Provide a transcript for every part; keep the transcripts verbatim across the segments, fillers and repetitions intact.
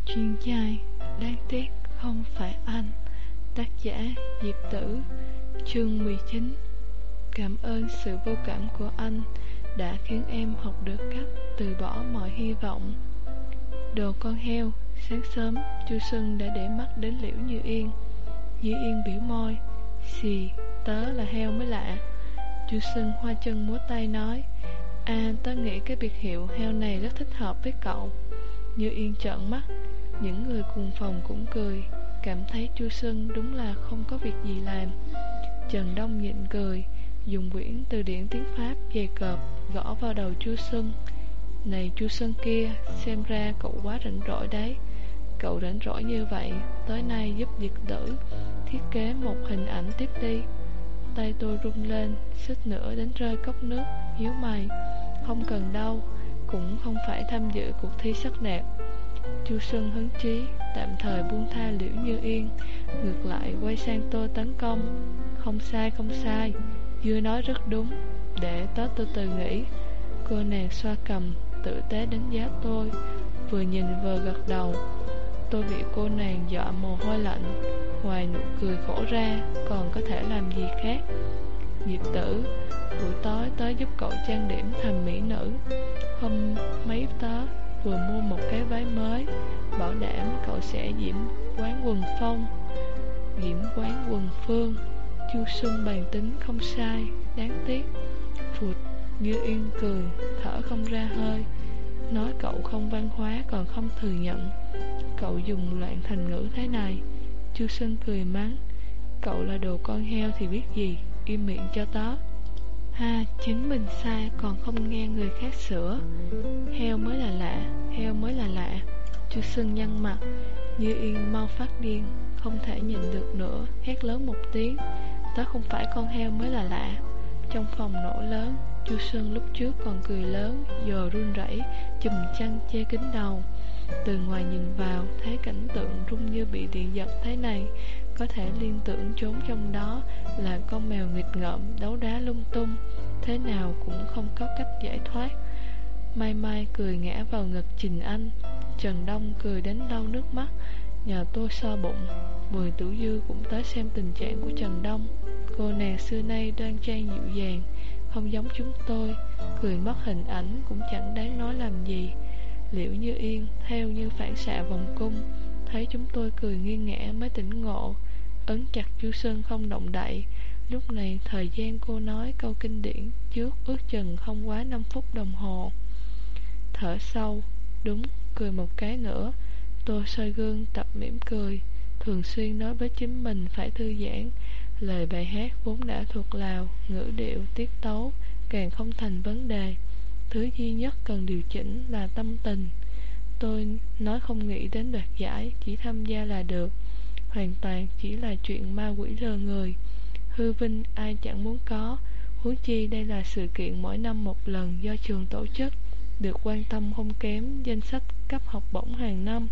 Chuyên trai, đáng tiếc không phải anh. Tác giả Diệp Tử. Chương mười chín. Cảm ơn sự vô cảm của anh đã khiến em học được cách từ bỏ mọi hy vọng. Đồ con heo. Sáng sớm Chu Xuân đã để mắt đến Liễu Như Yên. Như Yên biểu môi. Xì, tớ là heo mới lạ. Chu Xuân hoa chân múa tay nói. À, tớ nghĩ cái biệt hiệu heo này rất thích hợp với cậu. Như Yên trợn mắt. Những người cùng phòng cũng cười, cảm thấy Chu Xuân đúng là không có việc gì làm. Trần Đông nhịn cười, dùng quyển từ điển tiếng Pháp dày cộp gõ vào đầu Chu Xuân. Này Chu Xuân kia, xem ra cậu quá rảnh rỗi đấy. Cậu rảnh rỗi như vậy, tối nay giúp Diệp Tử thiết kế một hình ảnh tiếp đi. Tay tôi rung lên, suýt nữa đến rơi cốc nước. Hiếu mày, không cần đâu, cũng không phải tham dự cuộc thi sắc đẹp. Chu Xuân hứng chí, tạm thời buông tha Liễu Như Yên, ngược lại quay sang tôi tấn công. Không sai, không sai, Dưa nói rất đúng, để tớ từ từ nghĩ. Cô nàng xoa cầm, tử tế đánh giá tôi, vừa nhìn vừa gật đầu. Tôi bị cô nàng dọa mồ hôi lạnh, ngoài nụ cười khổ ra, còn có thể làm gì khác. Diệp Tử, buổi tối tớ giúp cậu trang điểm thành mỹ nữ. Hôm mấy tớ vừa mua một cái váy mới, bảo đảm cậu sẽ diễm quán quần phong, diễm quán quần phương. Chu Xuân bàn tính không sai, đáng tiếc. Phụt, Như Yên cười, thở không ra hơi, nói cậu không văn hóa còn không thừa nhận. Cậu dùng loạn thành ngữ thế này. Chu Xuân cười mắng. Cậu là đồ con heo thì biết gì, im miệng cho tớ. Ha, chính mình sai còn không nghe người khác sửa. Heo mới là lạ, heo mới là lạ. Chu Xuân nhăn mặt. Như Yên mau phát điên, không thể nhìn được nữa, hét lớn một tiếng. Tớ không phải con heo mới là lạ. Trong phòng nổ lớn. Chu Xuân lúc trước còn cười lớn, giờ run rẩy, chùm chăn che kín đầu. Từ ngoài nhìn vào, thấy cảnh tượng rung như bị điện giật thế này, có thể liên tưởng trốn trong đó là con mèo nghịch ngợm đấu đá lung tung, thế nào cũng không có cách giải thoát. Mai Mai cười ngã vào ngực Trình Anh. Trần Đông cười đến lau nước mắt, nhờ tôi xoa bụng. Bùi Tử Dư cũng tới xem tình trạng của Trần Đông. Cô nàng xưa nay đoan trang dịu dàng, không giống chúng tôi, cười mất hình ảnh cũng chẳng đáng nói làm gì. Liễu Như Yên theo như phản xạ vòng cung, thấy chúng tôi cười nghiêng ngã mới tỉnh ngộ, ấn chặt Chu Xuân không động đậy. Lúc này thời gian cô nói câu kinh điển trước ước chừng không quá năm phút đồng hồ. Thở sâu, đúng, cười một cái nữa. Tôi soi gương tập mỉm cười, thường xuyên nói với chính mình phải thư giãn. Lời bài hát vốn đã thuộc lào, ngữ điệu, tiết tấu càng không thành vấn đề. Thứ duy nhất cần điều chỉnh là tâm tình. Tôi nói không nghĩ đến đoạt giải, chỉ tham gia là được. Hoàn toàn chỉ là chuyện ma quỷ lừa người. Hư vinh ai chẳng muốn có, huống chi đây là sự kiện mỗi năm một lần do trường tổ chức, được quan tâm không kém danh sách cấp học bổng hàng năm.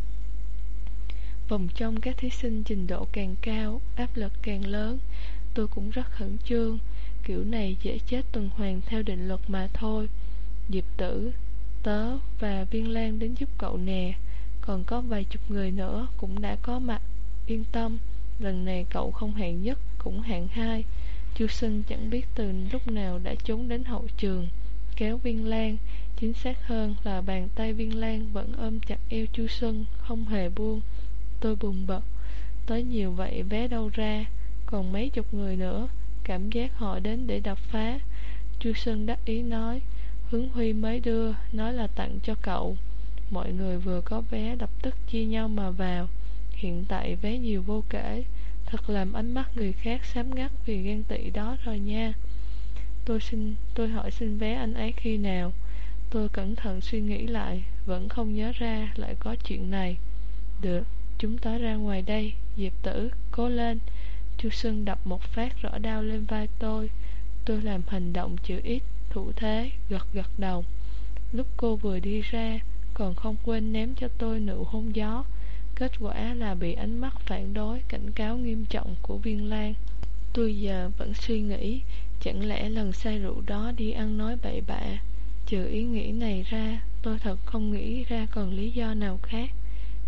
Vòng trong các thí sinh trình độ càng cao, áp lực càng lớn. Tôi cũng rất khẩn trương, kiểu này dễ chết tuần hoàn theo định luật mà thôi. Diệp Tử, tớ và Viên Lan đến giúp cậu nè, còn có vài chục người nữa cũng đã có mặt. Yên tâm, lần này cậu không hạng nhất cũng hạng hai. Chu Xuân chẳng biết từ lúc nào đã trốn đến hậu trường, kéo Viên Lan, chính xác hơn là bàn tay Viên Lan vẫn ôm chặt eo Chu Xuân, không hề buông. Tôi bùng bật, tới nhiều vậy vé đâu ra, còn mấy chục người nữa, cảm giác họ đến để đập phá. Chu Xuân đắc ý nói, Hướng Huy mới đưa, nói là tặng cho cậu. Mọi người vừa có vé lập tức chia nhau mà vào. Hiện tại vé nhiều vô kể, thật làm ánh mắt người khác xám ngắt vì ghen tị đó rồi nha. Tôi xin, tôi hỏi xin vé anh ấy khi nào? Tôi cẩn thận suy nghĩ lại, vẫn không nhớ ra lại có chuyện này. Được, chúng ta ra ngoài đây. Diệp Tử, cố lên. Chu Xuân đập một phát rõ đau lên vai tôi. Tôi làm hành động chữ ít, thủ thế, gật gật đầu. Lúc cô vừa đi ra, còn không quên ném cho tôi nụ hôn gió. Kết quả là bị ánh mắt phản đối, cảnh cáo nghiêm trọng của Viên Lan. Tôi giờ vẫn suy nghĩ, chẳng lẽ lần say rượu đó đi ăn nói bậy bạ. Trừ ý nghĩ này ra, tôi thật không nghĩ ra còn lý do nào khác.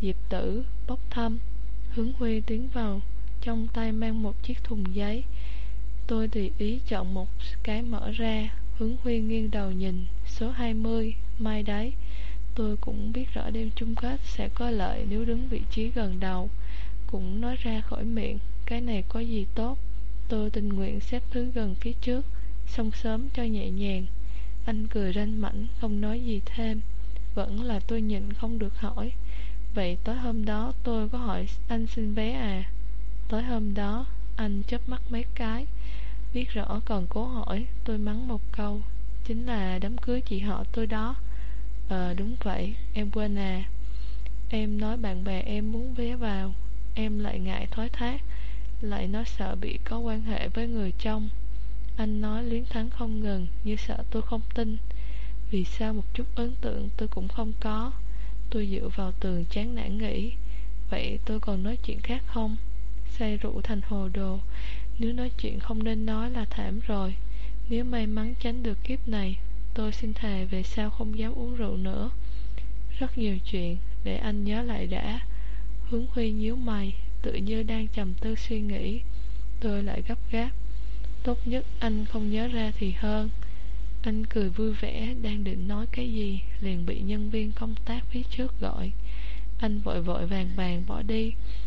Diệp Tử, bốc thăm. Hướng Huy tiến vào, trong tay mang một chiếc thùng giấy. Tôi tùy ý chọn một cái mở ra. Hướng Huy nghiêng đầu nhìn, số hai mươi, mai đấy. Tôi cũng biết rõ đêm chung kết sẽ có lợi nếu đứng vị trí gần đầu. Cũng nói ra khỏi miệng, cái này có gì tốt. Tôi tình nguyện xếp thứ gần phía trước, xong sớm cho nhẹ nhàng. Anh cười ranh mãnh, không nói gì thêm. Vẫn là tôi nhịn không được hỏi. Vậy tối hôm đó tôi có hỏi anh xin vé à? Tối hôm đó, anh chớp mắt mấy cái. Biết rõ còn cố hỏi, tôi mắng một câu. Chính là đám cưới chị họ tôi đó. Ờ đúng vậy, em quên à. Em nói bạn bè em muốn vé vào. Em lại ngại thoái thác, lại nói sợ bị có quan hệ với người trong. Anh nói liến thắng không ngừng, như sợ tôi không tin. Vì sao một chút ấn tượng tôi cũng không có. Tôi dựa vào tường chán nản nghĩ, vậy tôi còn nói chuyện khác không? Say rượu thành hồ đồ. Nếu nói chuyện không nên nói là thảm rồi. Nếu may mắn tránh được kiếp này, tôi xin thề về sau không dám uống rượu nữa. Rất nhiều chuyện, để anh nhớ lại đã. Hướng Huy nhíu mày, tự như đang trầm tư suy nghĩ. Tôi lại gấp gáp. Tốt nhất anh không nhớ ra thì hơn. Anh cười vui vẻ, đang định nói cái gì, liền bị nhân viên công tác phía trước gọi. Anh vội vội vàng vàng bỏ đi,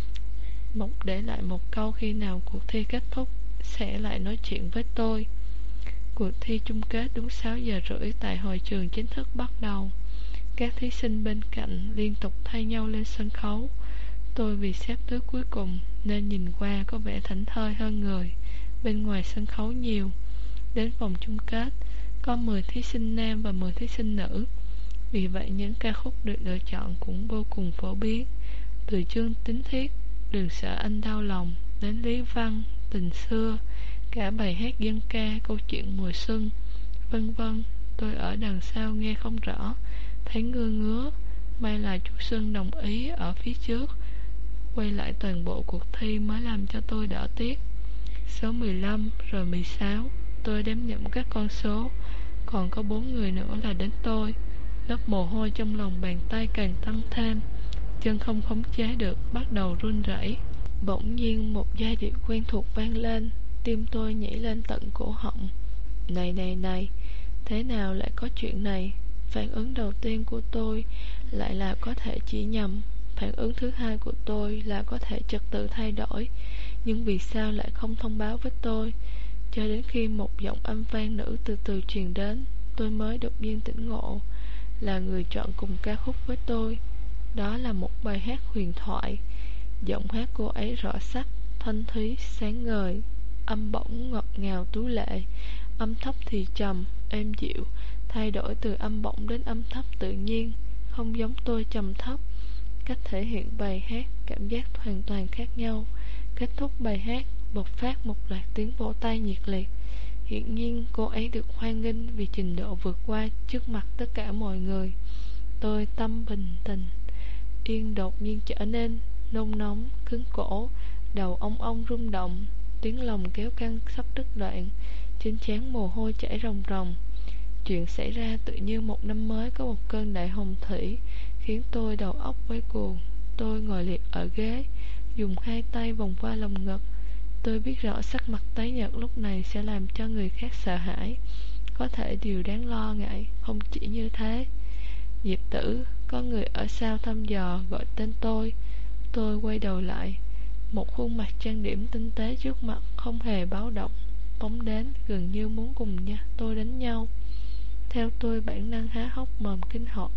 Mộc để lại một câu khi nào cuộc thi kết thúc sẽ lại nói chuyện với tôi. Cuộc thi chung kết đúng sáu giờ rưỡi tại hội trường chính thức bắt đầu. Các thí sinh bên cạnh liên tục thay nhau lên sân khấu. Tôi vì xếp thứ cuối cùng nên nhìn qua có vẻ thảnh thơi hơn người bên ngoài sân khấu nhiều. Đến vòng chung kết có mười thí sinh nam và mười thí sinh nữ. Vì vậy những ca khúc được lựa chọn cũng vô cùng phổ biến. Từ chương Tín Thiết, Đừng Sợ Anh Đau Lòng đến Lý Văn, Tình Xưa, cả bài hát dân ca, câu chuyện mùa xuân, vân vân. Tôi ở đằng sau nghe không rõ, thấy ngơ ngứa. May là chú Xuân đồng ý ở phía trước quay lại toàn bộ cuộc thi mới làm cho tôi đỡ tiếc. Số mười lăm rồi mười sáu. Tôi đếm nhẩm các con số. Còn có bốn người nữa là đến tôi. Lớp mồ hôi trong lòng bàn tay càng tăng thêm. Chân không khống chế được, bắt đầu run rẩy. Bỗng nhiên một giai điệu quen thuộc vang lên. Tim tôi nhảy lên tận cổ họng. Này này này, thế nào lại có chuyện này? Phản ứng đầu tiên của tôi lại là có thể chỉ nhầm. Phản ứng thứ hai của tôi là có thể trật tự thay đổi. Nhưng vì sao lại không thông báo với tôi? Cho đến khi một giọng âm vang nữ từ từ truyền đến, tôi mới đột nhiên tỉnh ngộ. Là người chọn cùng ca khúc với tôi. Đó là một bài hát huyền thoại. Giọng hát cô ấy rõ sắc, thanh thúy, sáng ngời. Âm bổng ngọt ngào tú lệ. Âm thấp thì trầm, êm dịu. Thay đổi từ âm bổng đến âm thấp tự nhiên. Không giống tôi trầm thấp. Cách thể hiện bài hát, cảm giác hoàn toàn khác nhau. Kết thúc bài hát, bộc phát một loạt tiếng vỗ tay nhiệt liệt. Hiển nhiên cô ấy được hoan nghênh vì trình độ vượt qua trước mặt tất cả mọi người. Tôi tâm bình tĩnh, yên đột nhiên trở nên nôn nóng, cứng cổ, đầu ong ong rung động, tiếng lòng kéo căng sắp đứt đoạn, trên trán mồ hôi chảy ròng ròng. Chuyện xảy ra tự như một năm mới có một cơn đại hồng thủy, khiến tôi đầu óc quay cuồng. Tôi ngồi liệt ở ghế, dùng hai tay vòng qua lồng ngực. Tôi biết rõ sắc mặt tái nhợt lúc này sẽ làm cho người khác sợ hãi. Có thể điều đáng lo ngại không chỉ như thế. Diệp Tử, có người ở sau thăm dò gọi tên tôi. Tôi quay đầu lại. Một khuôn mặt trang điểm tinh tế trước mặt không hề báo động, phóng đến gần như muốn cùng nha tôi đánh nhau. Theo tôi bản năng há hốc mồm kinh hồn,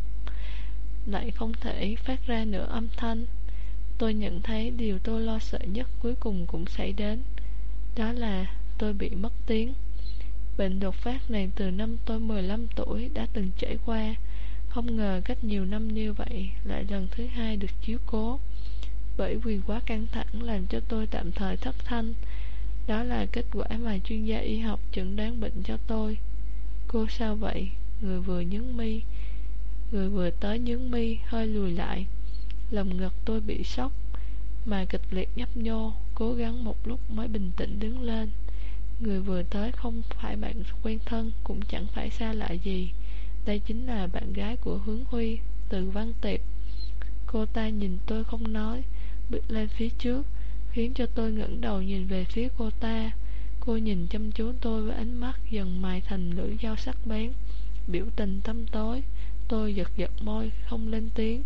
lại không thể phát ra nửa âm thanh. Tôi nhận thấy điều tôi lo sợ nhất cuối cùng cũng xảy đến. Đó là tôi bị mất tiếng. Bệnh đột phát này từ năm tôi mười lăm tuổi đã từng trải qua. Không ngờ cách nhiều năm như vậy lại lần thứ hai được chiếu cố. Bởi vì quá căng thẳng làm cho tôi tạm thời thất thanh. Đó là kết quả mà chuyên gia y học chẩn đoán bệnh cho tôi. Cô sao vậy? Người vừa nhướng mi Người vừa tới nhướng mi hơi lùi lại. Lồng ngực tôi bị sốc mà kịch liệt nhấp nhô, cố gắng một lúc mới bình tĩnh đứng lên. Người vừa tới không phải bạn quen thân, cũng chẳng phải xa lạ gì. Đây chính là bạn gái của Hướng Huy, Từ Văn Tiệp. Cô ta nhìn tôi không nói, bước lên phía trước, khiến cho tôi ngẩng đầu nhìn về phía cô ta. Cô nhìn chăm chú tôi với ánh mắt dần mài thành lưỡi dao sắc bén, biểu tình tăm tối. Tôi giật giật môi, không lên tiếng.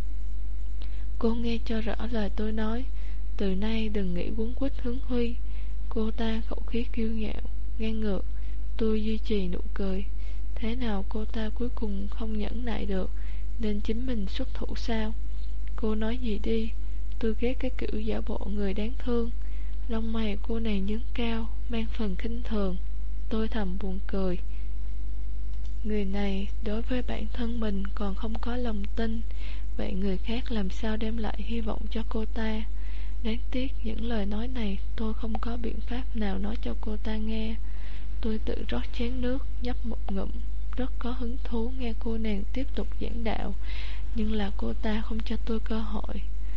Cô nghe cho rõ lời tôi nói, từ nay đừng nghĩ quấn quýt Hướng Huy. Cô ta khẩu khí kiêu ngạo, ngang ngược. Tôi duy trì nụ cười. Thế nào cô ta cuối cùng không nhẫn nại được, nên chính mình xuất thủ sao? Cô nói gì đi. Tôi ghét cái kiểu giả bộ người đáng thương. Lông mày cô này nhướng cao, mang phần khinh thường. Tôi thầm buồn cười. Người này đối với bản thân mình còn không có lòng tin, vậy người khác làm sao đem lại hy vọng cho cô ta? Đáng tiếc những lời nói này tôi không có biện pháp nào nói cho cô ta nghe. Tôi tự rót chén nước, nhấp một ngụm, rất có hứng thú nghe cô nàng tiếp tục giảng đạo, nhưng là cô ta không cho tôi cơ hội.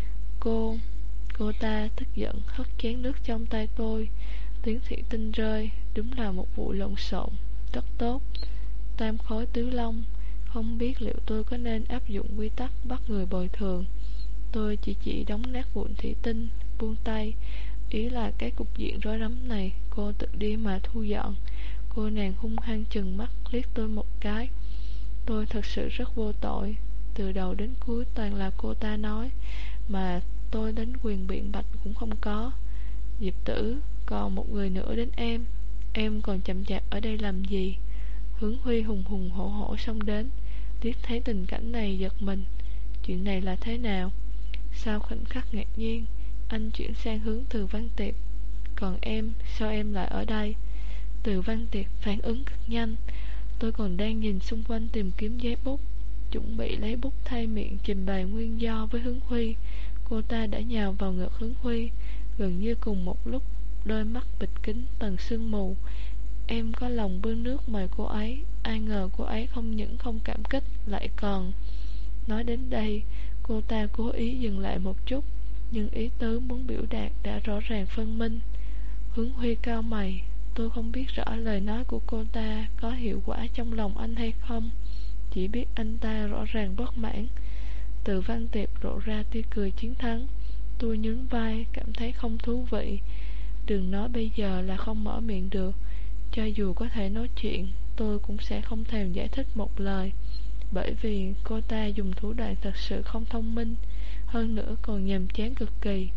Cô, cô ta tức giận hất chén nước trong tay tôi. Tiếng thủy tinh rơi, đúng là một vụ lộn xộn, rất tốt. Tam khối tứ long, không biết liệu tôi có nên áp dụng quy tắc bắt người bồi thường. Tôi chỉ chỉ đóng nát vụn thủy tinh, buông tay. Ý là cái cục diện rối rắm này cô tự đi mà thu dọn. Cô nàng hung hăng chừng mắt liếc tôi một cái. Tôi thật sự rất vô tội. Từ đầu đến cuối toàn là cô ta nói, mà tôi đến quyền biện bạch cũng không có. Diệp Tử, còn một người nữa đến em. Em còn chậm chạp ở đây làm gì? Hướng Huy hùng hùng hổ hổ xông đến. Liếc thấy tình cảnh này giật mình. Chuyện này là thế nào? Sau khoảnh khắc ngạc nhiên, anh chuyển sang hướng Từ Văn Tiệp. Còn em, sao em lại ở đây? Từ Văn Tiệp phản ứng cực nhanh. Tôi còn đang nhìn xung quanh tìm kiếm giấy bút, chuẩn bị lấy bút thay miệng trình bày nguyên do với Hướng Huy. Cô ta đã nhào vào ngực Hướng Huy. Gần như cùng một lúc, đôi mắt bịt kín tầng sương mù. Em có lòng bưng nước mời cô ấy. Ai ngờ cô ấy không những không cảm kích, lại còn... Nói đến đây, cô ta cố ý dừng lại một chút, nhưng ý tứ muốn biểu đạt đã rõ ràng phân minh. Hướng Huy cao mày. Tôi không biết rõ lời nói của cô ta có hiệu quả trong lòng anh hay không, chỉ biết anh ta rõ ràng bất mãn. Từ Văn Tiệp lộ ra tia cười chiến thắng. Tôi nhún vai, cảm thấy không thú vị. Đừng nói bây giờ là không mở miệng được. Cho dù có thể nói chuyện, tôi cũng sẽ không thèm giải thích một lời, bởi vì cô ta dùng thủ đoạn thật sự không thông minh, hơn nữa còn nhàm chán cực kỳ.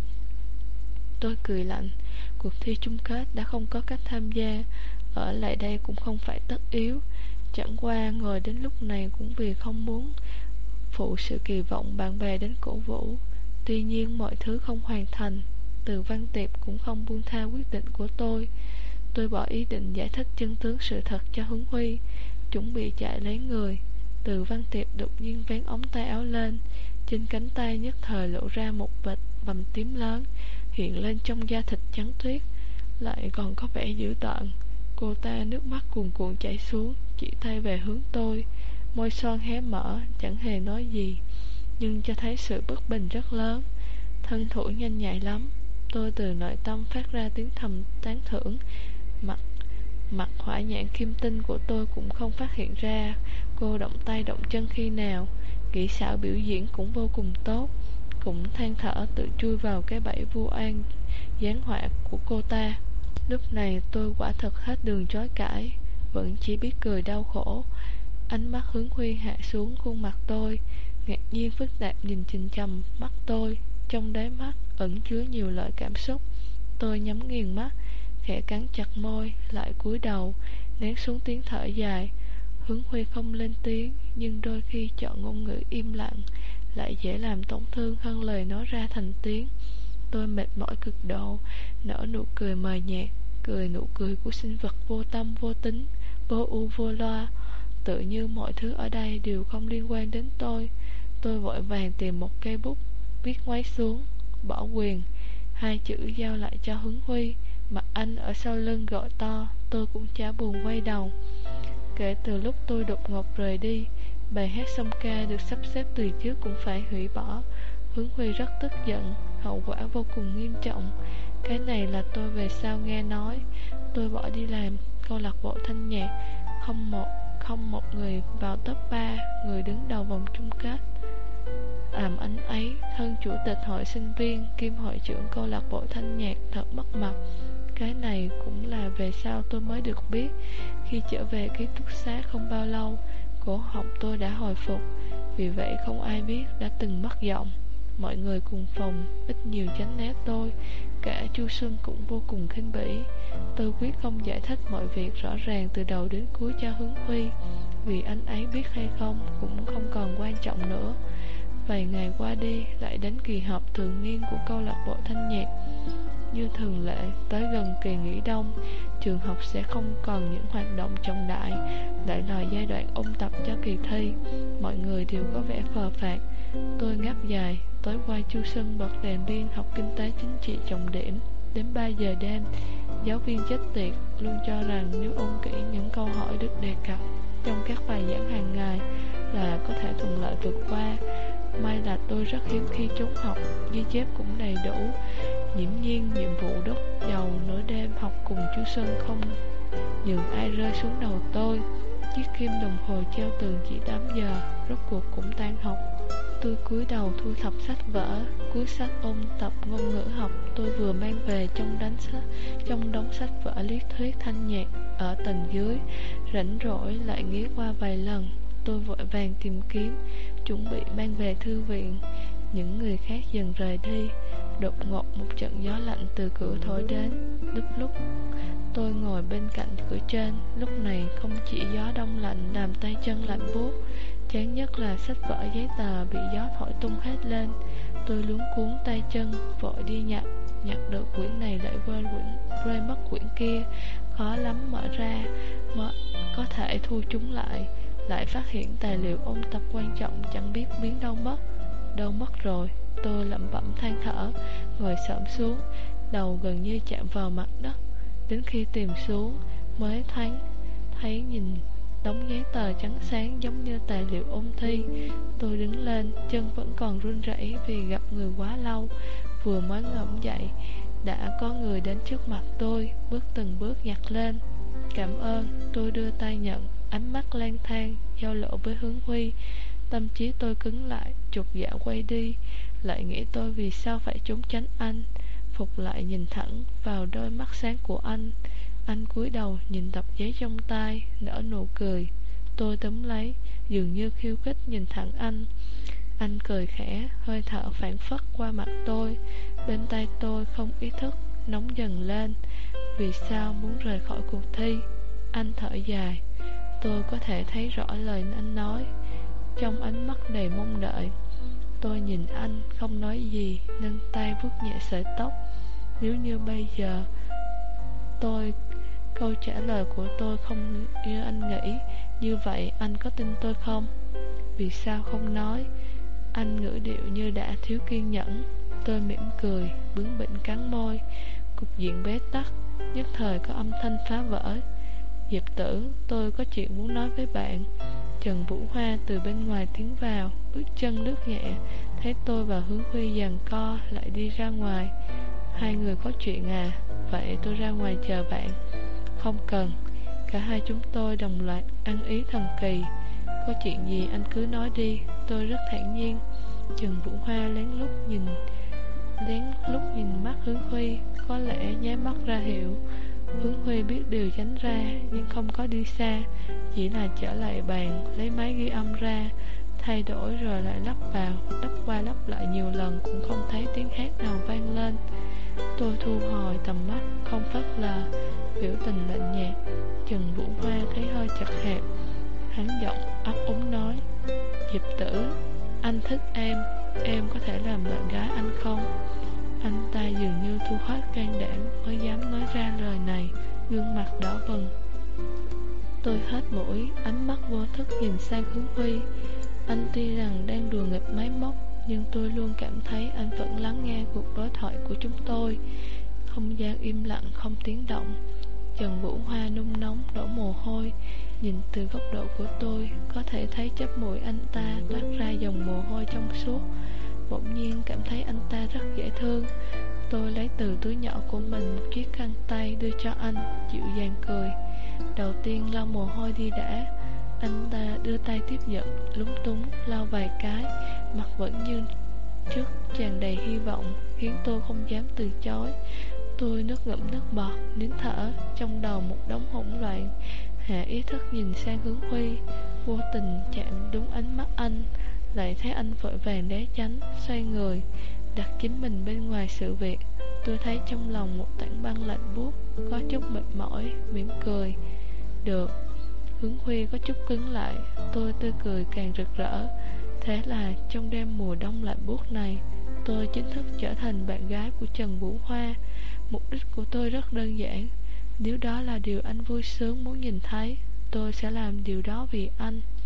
Tôi cười lạnh. Cuộc thi chung kết đã không có cách tham gia, ở lại đây cũng không phải tất yếu. Chẳng qua ngồi đến lúc này cũng vì không muốn phụ sự kỳ vọng bạn bè đến cổ vũ. Tuy nhiên mọi thứ không hoàn thành, Từ Văn Tiệp cũng không buông tha quyết định của tôi. Tôi bỏ ý định giải thích chân tướng sự thật cho Hướng Huy, chuẩn bị chạy lấy người. Từ Văn Tiệp đột nhiên vén ống tay áo lên. Trên cánh tay nhất thời lộ ra một vệt bầm tím lớn, hiện lên trong da thịt trắng tuyết, lại còn có vẻ dữ tợn. Cô ta nước mắt cuồn cuộn chảy xuống, chỉ tay về hướng tôi, môi son hé mở, chẳng hề nói gì, nhưng cho thấy sự bất bình rất lớn. Thân thủ nhanh nhạy lắm. Tôi từ nội tâm phát ra tiếng thầm tán thưởng. Mặt mặt hỏa nhãn kim tinh của tôi cũng không phát hiện ra cô động tay động chân khi nào. Kỹ xảo biểu diễn cũng vô cùng tốt. Cũng than thở tự chui vào cái bẫy vu oan giáng họa của cô ta. Lúc này tôi quả thật hết đường chối cãi, vẫn chỉ biết cười đau khổ. Ánh mắt Hướng Huy hạ xuống khuôn mặt tôi, ngạc nhiên phức tạp nhìn chằm chằm mắt tôi, trong đáy mắt ẩn chứa nhiều loại cảm xúc. Tôi nhắm nghiền mắt, khẽ cắn chặt môi, lại cúi đầu, nén xuống tiếng thở dài. Hướng Huy không lên tiếng, nhưng đôi khi chọn ngôn ngữ im lặng lại dễ làm tổn thương hơn lời nói ra thành tiếng. Tôi mệt mỏi cực độ, nở nụ cười mờ nhạt, cười nụ cười của sinh vật vô tâm vô tính, vô ưu vô loa, tự như mọi thứ ở đây đều không liên quan đến tôi. Tôi vội vàng tìm một cây bút, viết ngoáy xuống, bỏ quyền, hai chữ giao lại cho Hướng Huy. Mặt anh ở sau lưng gọi to, tôi cũng chả buồn quay đầu. Kể từ lúc tôi đột ngột rời đi, bài hát song ca được sắp xếp từ trước cũng phải hủy bỏ. Hướng Huy rất tức giận, hậu quả vô cùng nghiêm trọng. Cái này là tôi về sau nghe nói. Tôi bỏ đi làm câu lạc bộ thanh nhạc, không một không một người vào top ba, người đứng đầu vòng chung kết. làm anh ấy thân chủ tịch hội sinh viên kiêm hội trưởng câu lạc bộ thanh nhạc thật mất mặt. Cái này cũng là về sau tôi mới được biết. Khi trở về ký túc xá không bao lâu, cổ họng tôi đã hồi phục. Vì vậy không ai biết đã từng mất giọng. Mọi người cùng phòng ít nhiều tránh né tôi. Cả Chu Xuân cũng vô cùng khinh bỉ. Tôi quyết không giải thích mọi việc rõ ràng từ đầu đến cuối cho Hướng Huy, vì anh ấy biết hay không cũng không còn quan trọng nữa. Vài ngày qua đi, lại đến kỳ họp thường niên của câu lạc bộ thanh nhạc. Như thường lệ, tới gần kỳ nghỉ đông, trường học sẽ không còn những hoạt động trọng đại, lại là giai đoạn ôn tập cho kỳ thi. Mọi người đều có vẻ phờ phạc. Tôi ngáp dài. Tối qua Chu Xuân bật đèn pin học kinh tế chính trị trọng điểm. Đến ba giờ đêm, giáo viên chết tiệt luôn cho rằng nếu ôn kỹ những câu hỏi được đề cập trong các bài giảng hàng ngày là có thể thuận lợi vượt qua. May là tôi rất hiếm khi trốn học, ghi chép cũng đầy đủ. Nhiễm nhiên nhiệm vụ đốt dầu nửa đêm học cùng Chu Xuân không nhường ai rơi xuống đầu tôi. Chiếc kim đồng hồ treo tường chỉ tám giờ, rốt cuộc cũng tan học. Tôi cúi đầu thu thập sách vở, cuốn sách ôn tập ngôn ngữ học tôi vừa mang về trong đánh sách, trong đống sách vở lý thuyết thanh nhạc ở tầng dưới. Rảnh rỗi lại nghía qua vài lần, tôi vội vàng tìm kiếm, chuẩn bị mang về thư viện. Những người khác dần rời đi. Đột ngột một trận gió lạnh từ cửa thổi đến. Lúc lúc tôi ngồi bên cạnh cửa trên. Lúc này không chỉ gió đông lạnh làm tay chân lạnh buốt, chán nhất là sách vở giấy tờ bị gió thổi tung hết lên. Tôi luống cuống tay chân, vội đi nhặt. Nhặt được quyển này lại quên quyển rơi mất quyển kia. Khó lắm mở ra mới có thể thu chúng lại. Lại phát hiện tài liệu ôn tập quan trọng chẳng biết biến đâu mất. Đâu mất rồi? Tôi lẩm bẩm than thở, ngồi xổm xuống, đầu gần như chạm vào mặt đất. Đến khi tìm xuống mới thoáng thấy nhìn đống giấy tờ trắng sáng giống như tài liệu ôn thi. Tôi đứng lên, chân vẫn còn run rẩy vì gặp người quá lâu. Vừa mới ngẩng dậy đã có người đến trước mặt tôi, bước từng bước nhặt lên. Cảm ơn, tôi đưa tay nhận, ánh mắt lang thang giao lộ với Hướng Huy. Tâm trí tôi cứng lại, chột dạ quay đi. Lại nghĩ tôi vì sao phải trốn tránh anh. Phục lại nhìn thẳng vào đôi mắt sáng của anh. Anh cúi đầu nhìn tập giấy trong tay, nở nụ cười. Tôi túm lấy, dường như khiêu khích nhìn thẳng anh. Anh cười khẽ, hơi thở phảng phất qua mặt tôi. Bên tay tôi không ý thức, nóng dần lên. Vì sao muốn rời khỏi cuộc thi? Anh thở dài. Tôi có thể thấy rõ lời anh nói, trong ánh mắt đầy mong đợi. Tôi nhìn anh, không nói gì, nâng tay vuốt nhẹ sợi tóc. Nếu như bây giờ tôi câu trả lời của tôi không như anh nghĩ, như vậy anh có tin tôi không? Vì sao không nói? Anh ngữ điệu như đã thiếu kiên nhẫn. Tôi mỉm cười, bướng bỉnh cắn môi. Cục diện bế tắc, nhất thời có âm thanh phá vỡ. Diệp Tử, tôi có chuyện muốn nói với bạn. Trần Vũ Hoa từ bên ngoài tiến vào, bước chân lướt nhẹ, thấy tôi và Hướng Huy giằng co, lại đi ra ngoài. Hai người có chuyện à? Vậy tôi ra ngoài chờ bạn. Không cần. Cả hai chúng tôi đồng loạt ăn ý thần kỳ. Có chuyện gì anh cứ nói đi. Tôi rất thản nhiên. Trần Vũ Hoa lén lút nhìn lén lút nhìn mắt Hướng Huy, có lẽ nháy mắt ra hiệu. Hướng Huy biết điều tránh ra, nhưng không có đi xa, chỉ là trở lại bàn, lấy máy ghi âm ra, thay đổi rồi lại lắp vào, lắp qua lắp lại nhiều lần cũng không thấy tiếng hát nào vang lên. Tôi thu hồi tầm mắt, không phớt lờ, biểu tình lạnh nhạt. Trần Vũ Hoa thấy hơi chật hẹp, hắn giọng ấp úng nói: Diệp Tử, anh thích em, em có thể làm bạn gái anh không? Anh ta dường như thu hết can đảm mới dám nói ra lời này, gương mặt đỏ bừng. Tôi hết mũi, ánh mắt vô thức nhìn sang Hướng Huy. Anh tuy rằng đang đùa nghịch máy móc, nhưng tôi luôn cảm thấy anh vẫn lắng nghe cuộc đối thoại của chúng tôi. Không gian im lặng không tiếng động. Trần Vũ Hoa nung nóng đổ mồ hôi. Nhìn từ góc độ của tôi, có thể thấy chóp mũi anh ta toát ra dòng mồ hôi trong suốt. Bỗng nhiên cảm thấy anh ta rất dễ thương. Tôi lấy từ túi nhỏ của mình một chiếc khăn tay đưa cho anh, dịu dàng cười. Đầu tiên lau mồ hôi đi đã. Anh ta đưa tay tiếp nhận, lúng túng lau vài cái, mặt vẫn như trước tràn đầy hy vọng, khiến tôi không dám từ chối. Tôi nuốt ngụm nước bọt, nín thở, trong đầu một đống hỗn loạn. Hạ ý thức nhìn sang Hướng Huy, vô tình chạm đúng ánh mắt anh, lại thấy anh vội vàng né tránh, xoay người, đặt chính mình bên ngoài sự việc. Tôi thấy trong lòng một tảng băng lạnh buốt, có chút mệt mỏi, mỉm cười. Được. Hướng Huy có chút cứng lại, tôi tươi cười càng rực rỡ. Thế là trong đêm mùa đông lạnh buốt này, tôi chính thức trở thành bạn gái của Trần Vũ Hoa. Mục đích của tôi rất đơn giản. Nếu đó là điều anh vui sướng muốn nhìn thấy, tôi sẽ làm điều đó vì anh.